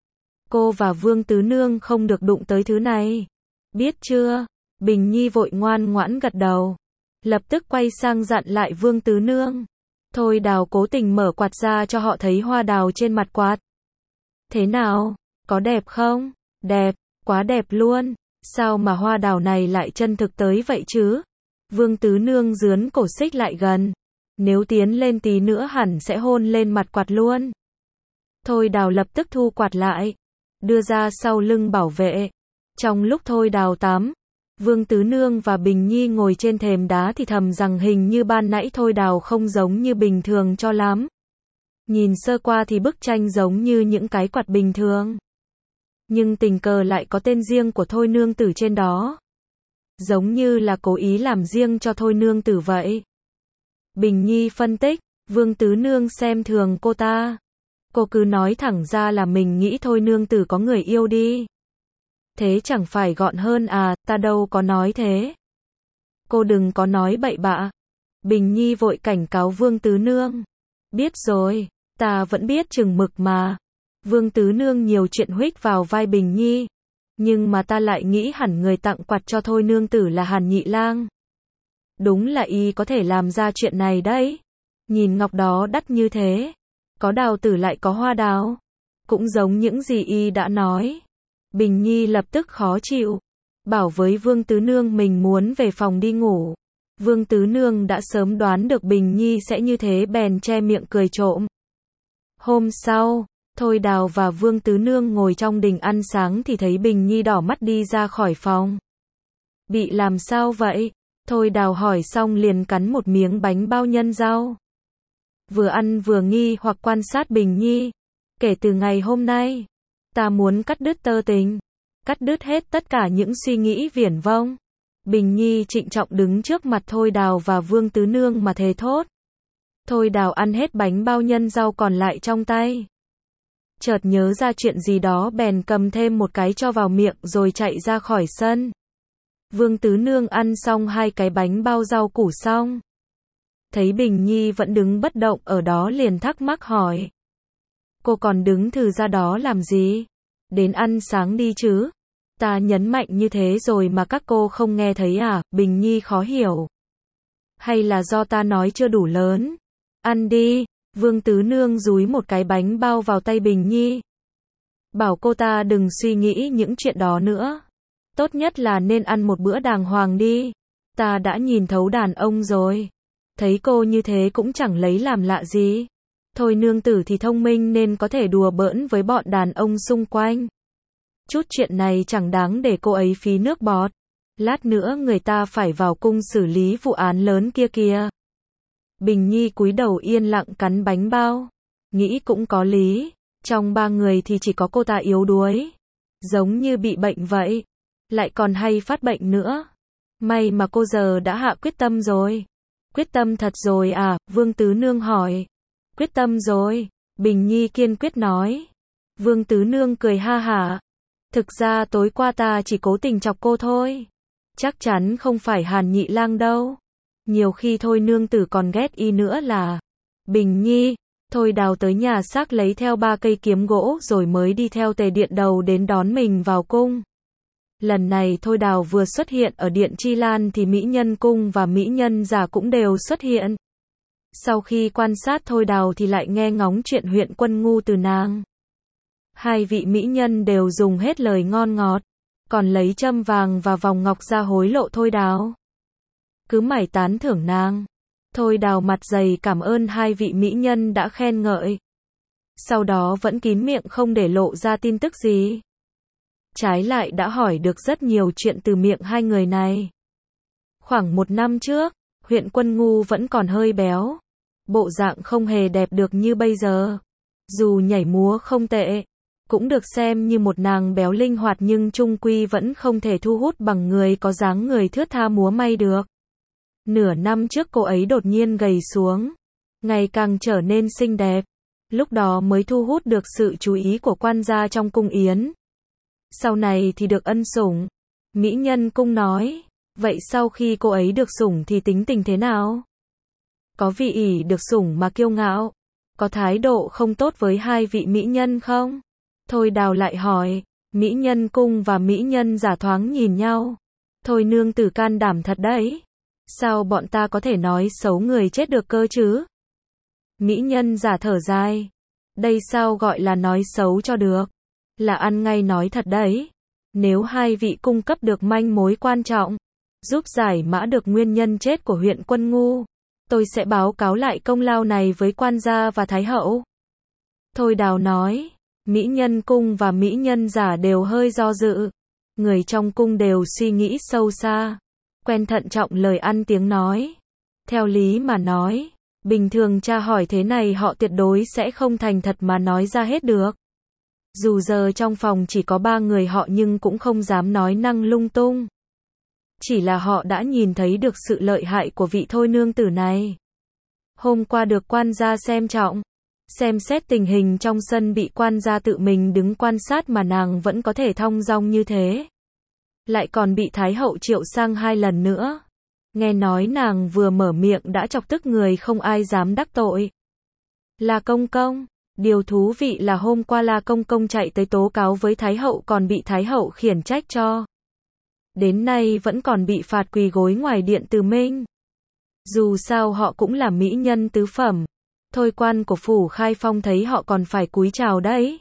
Speaker 1: Cô và Vương Tứ Nương không được đụng tới thứ này. Biết chưa? Bình Nhi vội ngoan ngoãn gật đầu. Lập tức quay sang dặn lại Vương Tứ Nương. Thôi Đào cố tình mở quạt ra cho họ thấy hoa đào trên mặt quạt. Thế nào? Có đẹp không? Đẹp, quá đẹp luôn. Sao mà hoa đào này lại chân thực tới vậy chứ? Vương Tứ Nương dướn cổ xích lại gần. Nếu tiến lên tí nữa hẳn sẽ hôn lên mặt quạt luôn. Thôi Đào lập tức thu quạt lại, đưa ra sau lưng bảo vệ. Trong lúc Thôi Đào tắm, Vương Tứ Nương và Bình Nhi ngồi trên thềm đá thì thầm rằng hình như ban nãy Thôi Đào không giống như bình thường cho lắm. Nhìn sơ qua thì bức tranh giống như những cái quạt bình thường. Nhưng tình cờ lại có tên riêng của Thôi Nương Tử trên đó. Giống như là cố ý làm riêng cho Thôi Nương Tử vậy. Bình Nhi phân tích, Vương Tứ Nương xem thường cô ta. Cô cứ nói thẳng ra là mình nghĩ Thôi Nương Tử có người yêu đi. Thế chẳng phải gọn hơn à, ta đâu có nói thế. Cô đừng có nói bậy bạ. Bình Nhi vội cảnh cáo Vương Tứ Nương. Biết rồi, ta vẫn biết chừng mực mà. Vương Tứ Nương nhiều chuyện huých vào vai Bình Nhi. Nhưng mà ta lại nghĩ hẳn người tặng quạt cho Thôi Nương Tử là Hàn Nhị Lang. Đúng là y có thể làm ra chuyện này đấy. Nhìn ngọc đó đắt như thế. Có đào tử lại có hoa đào. Cũng giống những gì y đã nói. Bình Nhi lập tức khó chịu. Bảo với Vương Tứ Nương mình muốn về phòng đi ngủ. Vương Tứ Nương đã sớm đoán được Bình Nhi sẽ như thế bèn che miệng cười trộm. Hôm sau, Thôi Đào và Vương Tứ Nương ngồi trong đình ăn sáng thì thấy Bình Nhi đỏ mắt đi ra khỏi phòng. Bị làm sao vậy? Thôi Đào hỏi xong liền cắn một miếng bánh bao nhân rau. Vừa ăn vừa nghi hoặc quan sát Bình Nhi. Kể từ ngày hôm nay, ta muốn cắt đứt tơ tình. Cắt đứt hết tất cả những suy nghĩ viển vông. Bình Nhi trịnh trọng đứng trước mặt Thôi Đào và Vương Tứ Nương mà thề thốt. Thôi Đào ăn hết bánh bao nhân rau còn lại trong tay. Chợt nhớ ra chuyện gì đó bèn cầm thêm một cái cho vào miệng rồi chạy ra khỏi sân. Vương Tứ Nương ăn xong hai cái bánh bao rau củ xong. Thấy Bình Nhi vẫn đứng bất động ở đó liền thắc mắc hỏi. Cô còn đứng thừ ra đó làm gì? Đến ăn sáng đi chứ. Ta nhấn mạnh như thế rồi mà các cô không nghe thấy à? Bình Nhi khó hiểu. Hay là do ta nói chưa đủ lớn? Ăn đi. Vương Tứ Nương dúi một cái bánh bao vào tay Bình Nhi. Bảo cô ta đừng suy nghĩ những chuyện đó nữa. Tốt nhất là nên ăn một bữa đàng hoàng đi. Ta đã nhìn thấu đàn ông rồi. Thấy cô như thế cũng chẳng lấy làm lạ gì. Thôi Nương Tử thì thông minh nên có thể đùa bỡn với bọn đàn ông xung quanh. Chút chuyện này chẳng đáng để cô ấy phí nước bọt. Lát nữa người ta phải vào cung xử lý vụ án lớn kia kìa. Bình Nhi cúi đầu yên lặng cắn bánh bao. Nghĩ cũng có lý. Trong ba người thì chỉ có cô ta yếu đuối. Giống như bị bệnh vậy. Lại còn hay phát bệnh nữa. May mà cô giờ đã hạ quyết tâm rồi. Quyết tâm thật rồi à? Vương Tứ Nương hỏi. Quyết tâm rồi. Bình Nhi kiên quyết nói. Vương Tứ Nương cười ha hả. Thực ra tối qua ta chỉ cố tình chọc cô thôi. Chắc chắn không phải Hàn Nhị Lang đâu. Nhiều khi Thôi Nương Tử còn ghét y nữa là. Bình Nhi. Thôi Đào tới nhà xác lấy theo ba cây kiếm gỗ rồi mới đi theo Tề Điện Đầu đến đón mình vào cung. Lần này Thôi Đào vừa xuất hiện ở Điện Chi Lan thì Mỹ Nhân Cung và Mỹ Nhân Giả cũng đều xuất hiện. Sau khi quan sát Thôi Đào thì lại nghe ngóng chuyện huyện Quân Ngu từ nàng. Hai vị mỹ nhân đều dùng hết lời ngon ngọt, còn lấy châm vàng và vòng ngọc ra hối lộ Thôi Đào. Cứ mải tán thưởng nàng. Thôi Đào mặt dày cảm ơn hai vị mỹ nhân đã khen ngợi. Sau đó vẫn kín miệng không để lộ ra tin tức gì. Trái lại đã hỏi được rất nhiều chuyện từ miệng hai người này. Khoảng một năm trước, huyện Quân Ngu vẫn còn hơi béo. Bộ dạng không hề đẹp được như bây giờ. Dù nhảy múa không tệ, cũng được xem như một nàng béo linh hoạt nhưng chung quy vẫn không thể thu hút bằng người có dáng người thướt tha múa may được. Nửa năm trước cô ấy đột nhiên gầy xuống, ngày càng trở nên xinh đẹp. Lúc đó mới thu hút được sự chú ý của quan gia trong cung yến. Sau này thì được ân sủng. Mỹ Nhân Cung nói, vậy sau khi cô ấy được sủng thì tính tình thế nào? Có vì ỷ được sủng mà kiêu ngạo? Có thái độ không tốt với hai vị mỹ nhân không? Thôi Đào lại hỏi. Mỹ Nhân Cung và Mỹ Nhân Giả thoáng nhìn nhau. Thôi Nương Tử can đảm thật đấy. Sao bọn ta có thể nói xấu người chết được cơ chứ? Mỹ Nhân Giả thở dài. Đây sao gọi là nói xấu cho được? Là ăn ngay nói thật đấy. Nếu hai vị cung cấp được manh mối quan trọng, giúp giải mã được nguyên nhân chết của huyện Quân Ngu, tôi sẽ báo cáo lại công lao này với quan gia và thái hậu. Thôi Đào nói. Mỹ Nhân Cung và Mỹ Nhân Giả đều hơi do dự. Người trong cung đều suy nghĩ sâu xa, quen thận trọng lời ăn tiếng nói. Theo lý mà nói, bình thường cha hỏi thế này họ tuyệt đối sẽ không thành thật mà nói ra hết được. Dù giờ trong phòng chỉ có ba người họ nhưng cũng không dám nói năng lung tung. Chỉ là họ đã nhìn thấy được sự lợi hại của vị thôi nương tử này. Hôm qua được quan gia xem trọng, xem xét tình hình trong sân bị quan gia tự mình đứng quan sát mà nàng vẫn có thể thong dong như thế. Lại còn bị Thái hậu triệu sang hai lần nữa. Nghe nói nàng vừa mở miệng đã chọc tức người không ai dám đắc tội. La Công Công, điều thú vị là hôm qua La Công Công chạy tới tố cáo với Thái hậu còn bị Thái hậu khiển trách cho. Đến nay vẫn còn bị phạt quỳ gối ngoài điện Từ Minh. Dù sao họ cũng là mỹ nhân tứ phẩm. Thôi quan của phủ Khai Phong thấy họ còn phải cúi chào đấy.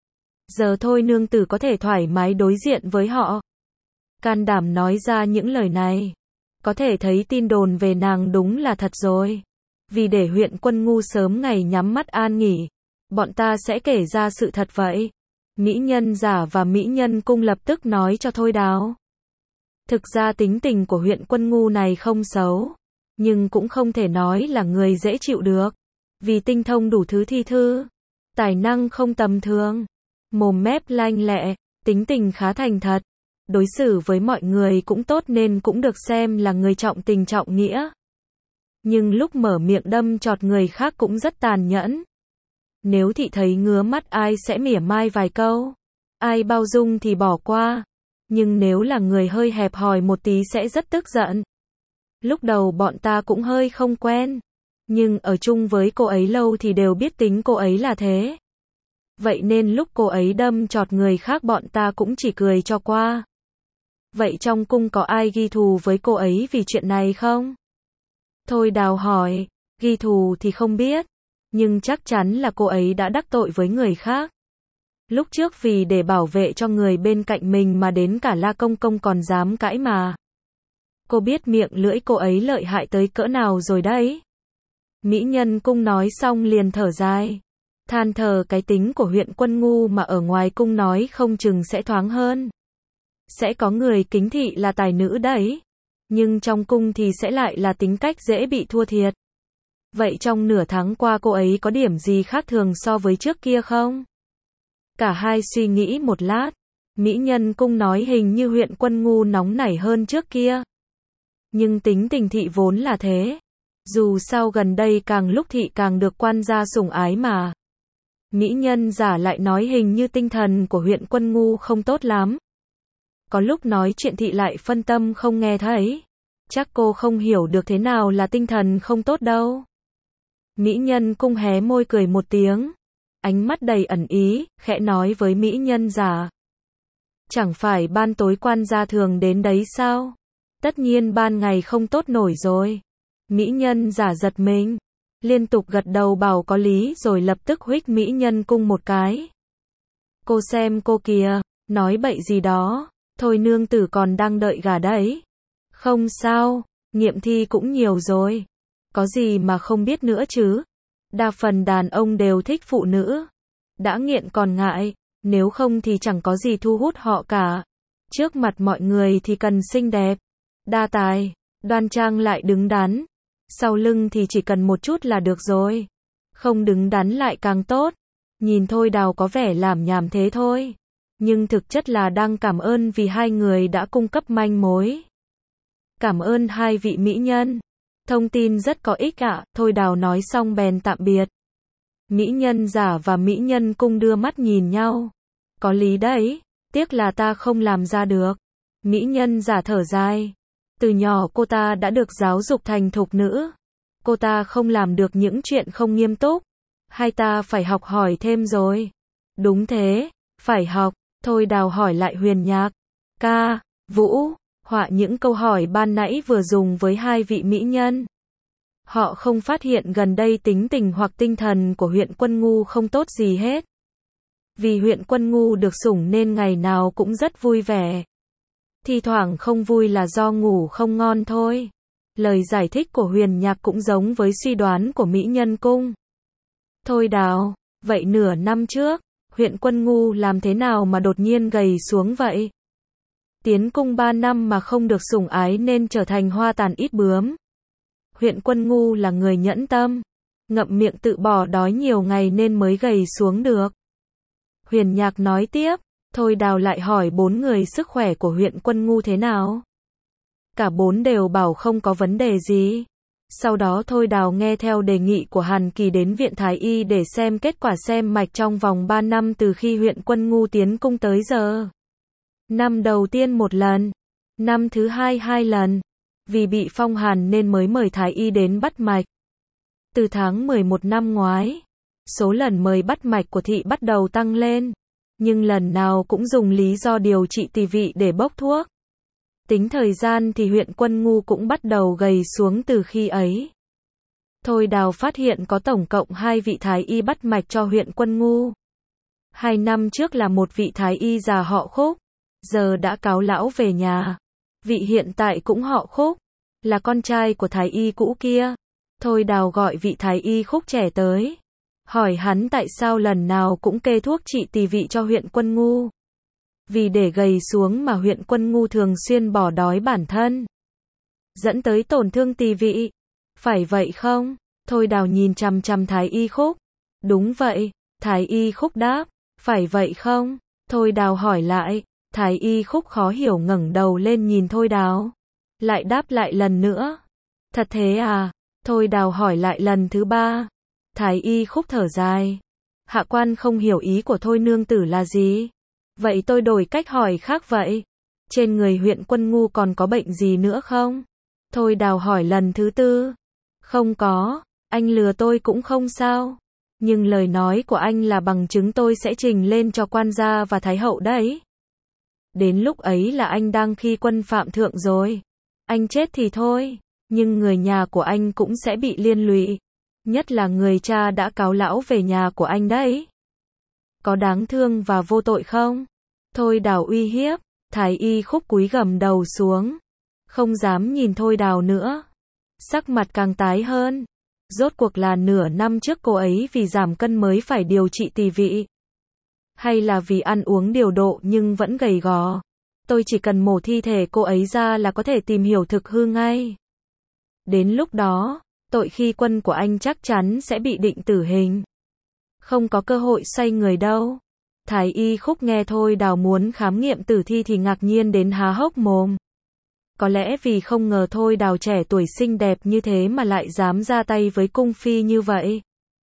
Speaker 1: Giờ thôi nương tử có thể thoải mái đối diện với họ. Can đảm nói ra những lời này. Có thể thấy tin đồn về nàng đúng là thật rồi. Vì để huyện Quân Ngu sớm ngày nhắm mắt an nghỉ, bọn ta sẽ kể ra sự thật vậy. Mỹ nhân giả và mỹ nhân cung lập tức nói cho Thôi Đào. Thực ra tính tình của huyện Quân Ngu này không xấu, nhưng cũng không thể nói là người dễ chịu được. Vì tinh thông đủ thứ thi thư, tài năng không tầm thường, mồm mép lanh lẹ, tính tình khá thành thật. Đối xử với mọi người cũng tốt nên cũng được xem là người trọng tình trọng nghĩa. Nhưng lúc mở miệng đâm chọt người khác cũng rất tàn nhẫn. Nếu thị thấy ngứa mắt ai sẽ mỉa mai vài câu. Ai bao dung thì bỏ qua. Nhưng nếu là người hơi hẹp hòi một tí sẽ rất tức giận. Lúc đầu bọn ta cũng hơi không quen. Nhưng ở chung với cô ấy lâu thì đều biết tính cô ấy là thế. Vậy nên lúc cô ấy đâm chọt người khác bọn ta cũng chỉ cười cho qua. Vậy trong cung có ai ghi thù với cô ấy vì chuyện này không? Thôi Đào hỏi, ghi thù thì không biết, nhưng chắc chắn là cô ấy đã đắc tội với người khác. Lúc trước vì để bảo vệ cho người bên cạnh mình mà đến cả La Công Công còn dám cãi mà. Cô biết miệng lưỡi cô ấy lợi hại tới cỡ nào rồi đấy. Mỹ nhân cung nói xong liền thở dài. Than thở cái tính của huyện Quân Ngu mà ở ngoài cung nói không chừng sẽ thoáng hơn. Sẽ có người kính thị là tài nữ đấy. Nhưng trong cung thì sẽ lại là tính cách dễ bị thua thiệt. Vậy trong nửa tháng qua cô ấy có điểm gì khác thường so với trước kia không? Cả hai suy nghĩ một lát. Mỹ nhân cung nói hình như huyện Quân Ngu nóng nảy hơn trước kia. Nhưng tính tình thị vốn là thế. Dù sao gần đây càng lúc thị càng được quan gia sủng ái mà. Mỹ nhân giả lại nói hình như tinh thần của huyện Quân Ngu không tốt lắm. Có lúc nói chuyện thị lại phân tâm không nghe thấy. Chắc cô không hiểu được thế nào là tinh thần không tốt đâu. Mỹ nhân cung hé môi cười một tiếng. Ánh mắt đầy ẩn ý, khẽ nói với mỹ nhân giả. Chẳng phải ban tối quan gia thường đến đấy sao? Tất nhiên ban ngày không tốt nổi rồi. Mỹ nhân giả giật mình. Liên tục gật đầu bảo có lý rồi lập tức huých mỹ nhân cung một cái. Cô xem cô kìa, nói bậy gì đó. Thôi nương tử còn đang đợi gà đấy. Không sao, nghiệm thi cũng nhiều rồi. Có gì mà không biết nữa chứ. Đa phần đàn ông đều thích phụ nữ. Đã nghiện còn ngại, nếu không thì chẳng có gì thu hút họ cả. Trước mặt mọi người thì cần xinh đẹp, đa tài, đoan trang lại đứng đắn. Sau lưng thì chỉ cần một chút là được rồi. Không đứng đắn lại càng tốt. Nhìn Thôi Đào có vẻ làm nhảm thế thôi. Nhưng thực chất là đang cảm ơn vì hai người đã cung cấp manh mối. Cảm ơn hai vị mỹ nhân. Thông tin rất có ích ạ. Thôi Đào nói xong bèn tạm biệt. Mỹ nhân giả và mỹ nhân cung đưa mắt nhìn nhau. Có lý đấy. Tiếc là ta không làm ra được. Mỹ nhân giả thở dài. Từ nhỏ cô ta đã được giáo dục thành thục nữ. Cô ta không làm được những chuyện không nghiêm túc. Hai ta phải học hỏi thêm rồi. Đúng thế, phải học. Thôi Đào hỏi lại Huyền Nhạc. Ca, Vũ, Họa những câu hỏi ban nãy vừa dùng với hai vị mỹ nhân. Họ không phát hiện gần đây tính tình hoặc tinh thần của huyện Quân Ngu không tốt gì hết. Vì huyện Quân Ngu được sủng nên ngày nào cũng rất vui vẻ. Thi thoảng không vui là do ngủ không ngon thôi. Lời giải thích của Huyền Nhạc cũng giống với suy đoán của mỹ nhân cung. Thôi Đào, vậy nửa năm trước, huyện Quân Ngu làm thế nào mà đột nhiên gầy xuống vậy? Tiến cung ba năm mà không được sủng ái nên trở thành hoa tàn ít bướm. Huyện Quân Ngu là người nhẫn tâm, ngậm miệng tự bỏ đói nhiều ngày nên mới gầy xuống được. Huyền Nhạc nói tiếp, Thôi Đào lại hỏi bốn người sức khỏe của huyện Quân Ngu thế nào. Cả bốn đều bảo không có vấn đề gì. Sau đó Thôi Đào nghe theo đề nghị của Hàn Kỳ đến viện Thái Y để xem kết quả xem mạch trong vòng ba năm từ khi huyện Quân Ngu tiến cung tới giờ. Năm đầu tiên một lần, năm thứ hai hai lần. Vì bị phong hàn nên mới mời Thái Y đến bắt mạch. Từ tháng mười một năm ngoái, số lần mời bắt mạch của thị bắt đầu tăng lên, nhưng lần nào cũng dùng lý do điều trị tỳ vị để bốc thuốc. Tính thời gian thì huyện Quân Ngu cũng bắt đầu gầy xuống từ khi ấy. Thôi Đào phát hiện có tổng cộng hai vị Thái Y bắt mạch cho huyện Quân Ngu. Hai năm trước là một vị Thái Y già họ Khúc, giờ đã cáo lão về nhà. Vị hiện tại cũng họ Khúc, là con trai của Thái Y cũ kia. Thôi Đào gọi vị Thái Y Khúc trẻ tới, hỏi hắn tại sao lần nào cũng kê thuốc trị tỳ vị cho huyện Quân Ngu. Vì để gầy xuống mà huyện Quân Ngu thường xuyên bỏ đói bản thân, dẫn tới tổn thương tỳ vị. Phải vậy không? Thôi Đào nhìn chằm chằm Thái Y Khúc. Đúng vậy, Thái Y Khúc đáp. Phải vậy không? Thôi Đào hỏi lại. Thái Y Khúc khó hiểu ngẩng đầu lên nhìn Thôi Đào. Lại đáp lại lần nữa. Thật thế à? Thôi Đào hỏi lại lần thứ ba. Thái Y Khúc thở dài. Hạ quan không hiểu ý của Thôi nương tử là gì. Vậy tôi đổi cách hỏi khác vậy. Trên người huyện Quân Ngu còn có bệnh gì nữa không? Thôi Đào hỏi lần thứ tư. Không có, anh lừa tôi cũng không sao. Nhưng lời nói của anh là bằng chứng tôi sẽ trình lên cho quan gia và thái hậu đấy. Đến lúc ấy là anh đang khi quân phạm thượng rồi. Anh chết thì thôi, nhưng người nhà của anh cũng sẽ bị liên lụy. Nhất là người cha đã cáo lão về nhà của anh đấy. Có đáng thương và vô tội không? Thôi Đào uy hiếp. Thái Y Khúc cúi gằm đầu xuống, không dám nhìn Thôi Đào nữa. Sắc mặt càng tái hơn. Rốt cuộc là nửa năm trước cô ấy vì giảm cân mới phải điều trị tỳ vị, hay là vì ăn uống điều độ nhưng vẫn gầy gò? Tôi chỉ cần mổ thi thể cô ấy ra là có thể tìm hiểu thực hư ngay. Đến lúc đó, tội khi quân của anh chắc chắn sẽ bị định tử hình. Không có cơ hội xoay người đâu. Thái Y Khúc nghe Thôi Đào muốn khám nghiệm tử thi thì ngạc nhiên đến há hốc mồm. Có lẽ vì không ngờ Thôi Đào trẻ tuổi xinh đẹp như thế mà lại dám ra tay với cung phi như vậy.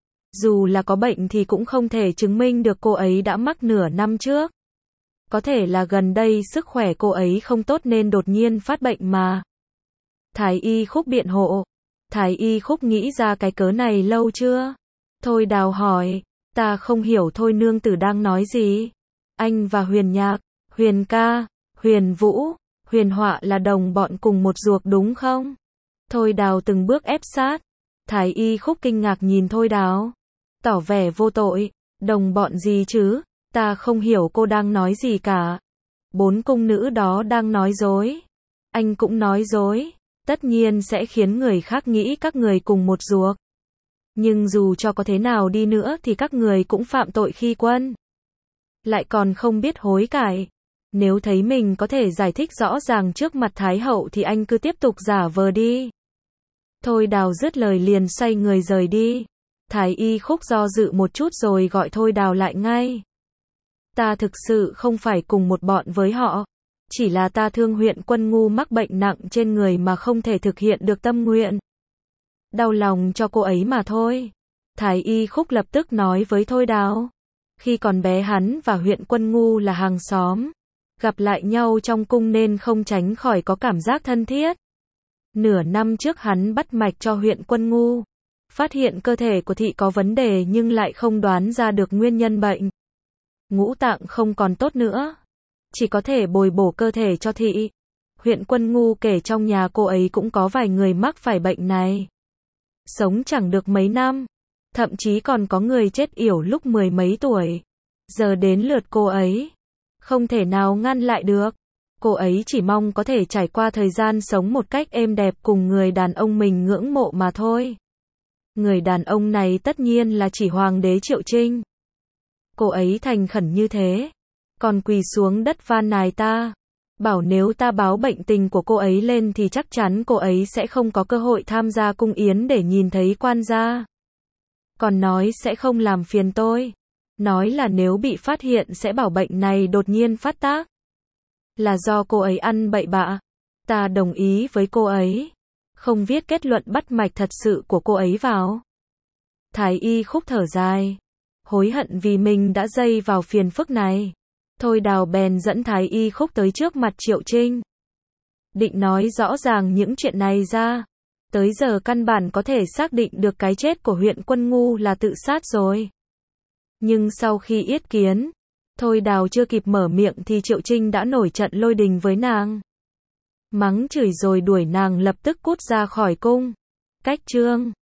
Speaker 1: Dù là có bệnh thì cũng không thể chứng minh được cô ấy đã mắc nửa năm trước. Có thể là gần đây sức khỏe cô ấy không tốt nên đột nhiên phát bệnh mà. Thái Y Khúc biện hộ. Thái Y Khúc nghĩ ra cái cớ này lâu chưa? Thôi Đào hỏi. Ta không hiểu Thôi nương tử đang nói gì. Anh và Huyền Nhạc, Huyền Ca, Huyền Vũ, Huyền Họa là đồng bọn cùng một ruột đúng không? Thôi Đào từng bước ép sát. Thái Y Khúc kinh ngạc nhìn Thôi Đào, tỏ vẻ vô tội. Đồng bọn gì chứ? Ta không hiểu cô đang nói gì cả. Bốn cung nữ đó đang nói dối. Anh cũng nói dối. Tất nhiên sẽ khiến người khác nghĩ các người cùng một ruột. Nhưng dù cho có thế nào đi nữa thì các người cũng phạm tội khi quân. Lại còn không biết hối cải. Nếu thấy mình có thể giải thích rõ ràng trước mặt Thái hậu thì anh cứ tiếp tục giả vờ đi. Thôi Đào dứt lời liền xoay người rời đi. Thái Y Khúc do dự một chút rồi gọi Thôi Đào lại ngay. Ta thực sự không phải cùng một bọn với họ. Chỉ là ta thương huyện Quân Ngu mắc bệnh nặng trên người mà không thể thực hiện được tâm nguyện. Đau lòng cho cô ấy mà thôi. Thái Y Khúc lập tức nói với Thôi Đào. Khi còn bé hắn và huyện Quân Ngu là hàng xóm. Gặp lại nhau trong cung nên không tránh khỏi có cảm giác thân thiết. Nửa năm trước hắn bắt mạch cho huyện Quân Ngu. Phát hiện cơ thể của thị có vấn đề nhưng lại không đoán ra được nguyên nhân bệnh. Ngũ tạng không còn tốt nữa. Chỉ có thể bồi bổ cơ thể cho thị. Huyện Quân Ngu kể trong nhà cô ấy cũng có vài người mắc phải bệnh này. Sống chẳng được mấy năm. Thậm chí còn có người chết yểu lúc mười mấy tuổi. Giờ đến lượt cô ấy. Không thể nào ngăn lại được. Cô ấy chỉ mong có thể trải qua thời gian sống một cách êm đẹp cùng người đàn ông mình ngưỡng mộ mà thôi. Người đàn ông này tất nhiên là chỉ Hoàng đế Triệu Trinh. Cô ấy thành khẩn như thế. Còn quỳ xuống đất van nài ta. bảo nếu ta báo bệnh tình của cô ấy lên thì chắc chắn cô ấy sẽ không có cơ hội tham gia cung yến để nhìn thấy quan gia. Còn nói sẽ không làm phiền tôi. Nói là nếu bị phát hiện sẽ bảo bệnh này đột nhiên phát tác. Là do cô ấy ăn bậy bạ. Ta đồng ý với cô ấy. Không viết kết luận bắt mạch thật sự của cô ấy vào. Thái y Khúc thở dài. Hối hận vì mình đã dây vào phiền phức này. Thôi Đào bèn dẫn Thái y Khúc tới trước mặt Triệu Trinh. Định nói rõ ràng những chuyện này ra. Tới giờ căn bản có thể xác định được cái chết của huyện Quân Ngu là tự sát rồi. Nhưng sau khi yết kiến, Thôi Đào chưa kịp mở miệng thì Triệu Trinh đã nổi trận lôi đình với nàng. Mắng chửi rồi đuổi nàng lập tức cút ra khỏi cung. Cách chương